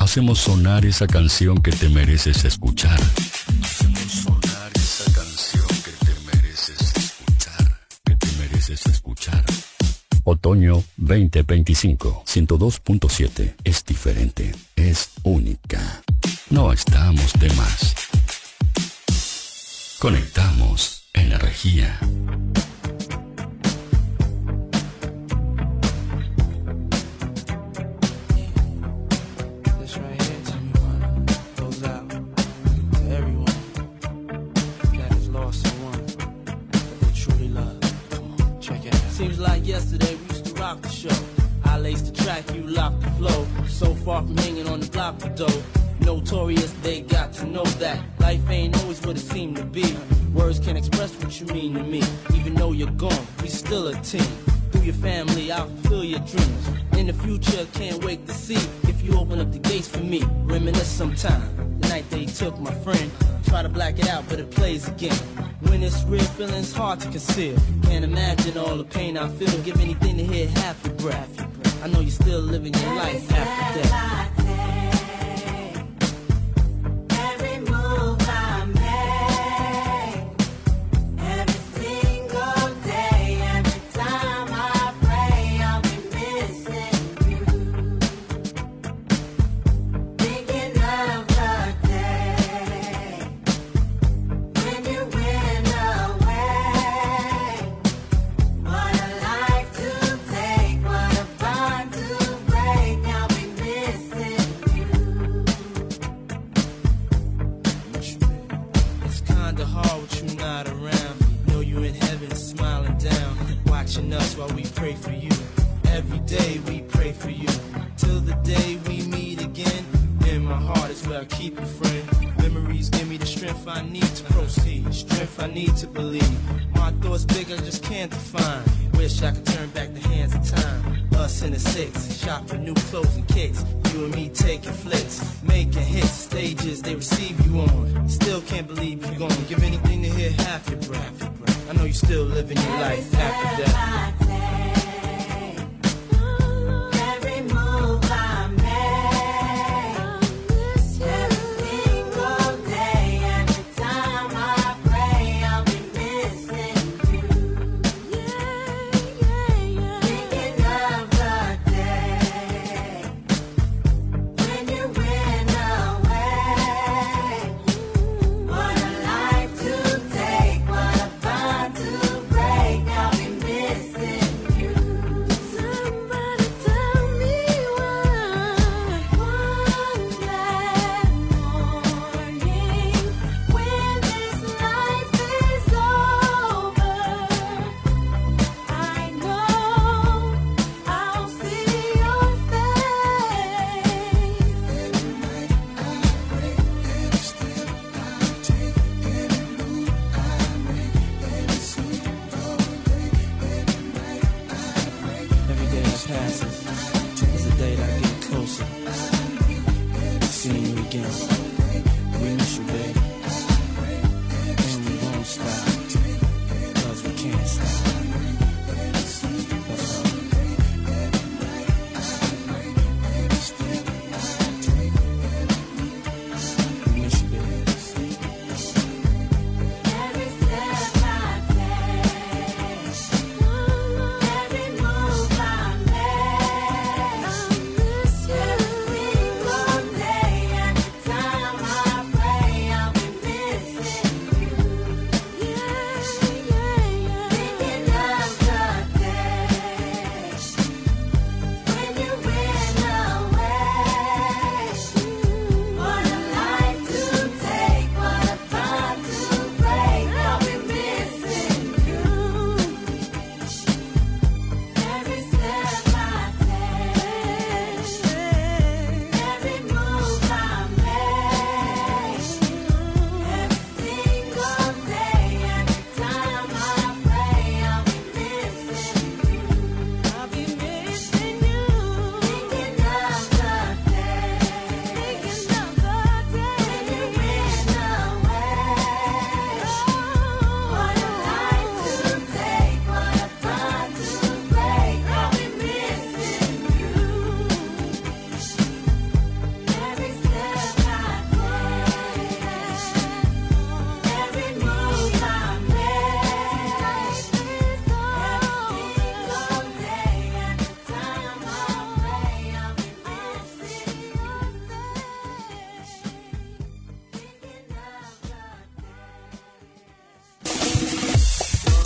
hacemos sonar esa canción que te mereces escuchar. Hacemos sonar esa canción que te mereces escuchar, que te mereces escuchar. Otoño 2025, 102.7. Es diferente, es única. No estamos de más. Conectamos energía. Seems like yesterday we used to rock the show. I laced the track, you locked the flow. So far from hanging on the block for dough. Notorious, they got to know that life ain't always what it seemed to be. Words can't express what you mean to me. Even though you're gone, we still a team. Through your family, I'll fulfill your dreams. In the future, can't wait to see if you open up the gates for me. Reminisce sometime. The night they took my friend. Try to black it out, but it plays again. When it's real, feeling's hard to conceal. Can't imagine all the pain I feel. Give anything to hear half your breath. I know you're still living your life after death. Us while we pray for you. Every day we pray for you. Till the day we meet again. In my heart is where I keep you, friend. Memories give me the strength I need to proceed. Strength I need to believe. My thoughts big, I just can't define. Wish I could turn back the hands of time. Us in the six, shop for new clothes and kicks. You and me taking flicks, making hits. Stages they receive you on. Still can't believe you're gone. Give anything to hear half your breath. I know you're still living your life after death.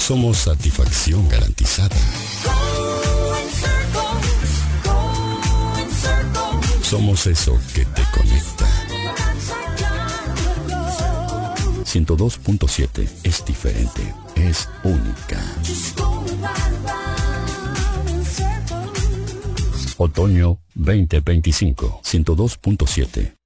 Somos satisfacción garantizada. Somos eso que te conecta. 102.7 es diferente, es única. Otoño 2025, 102.7.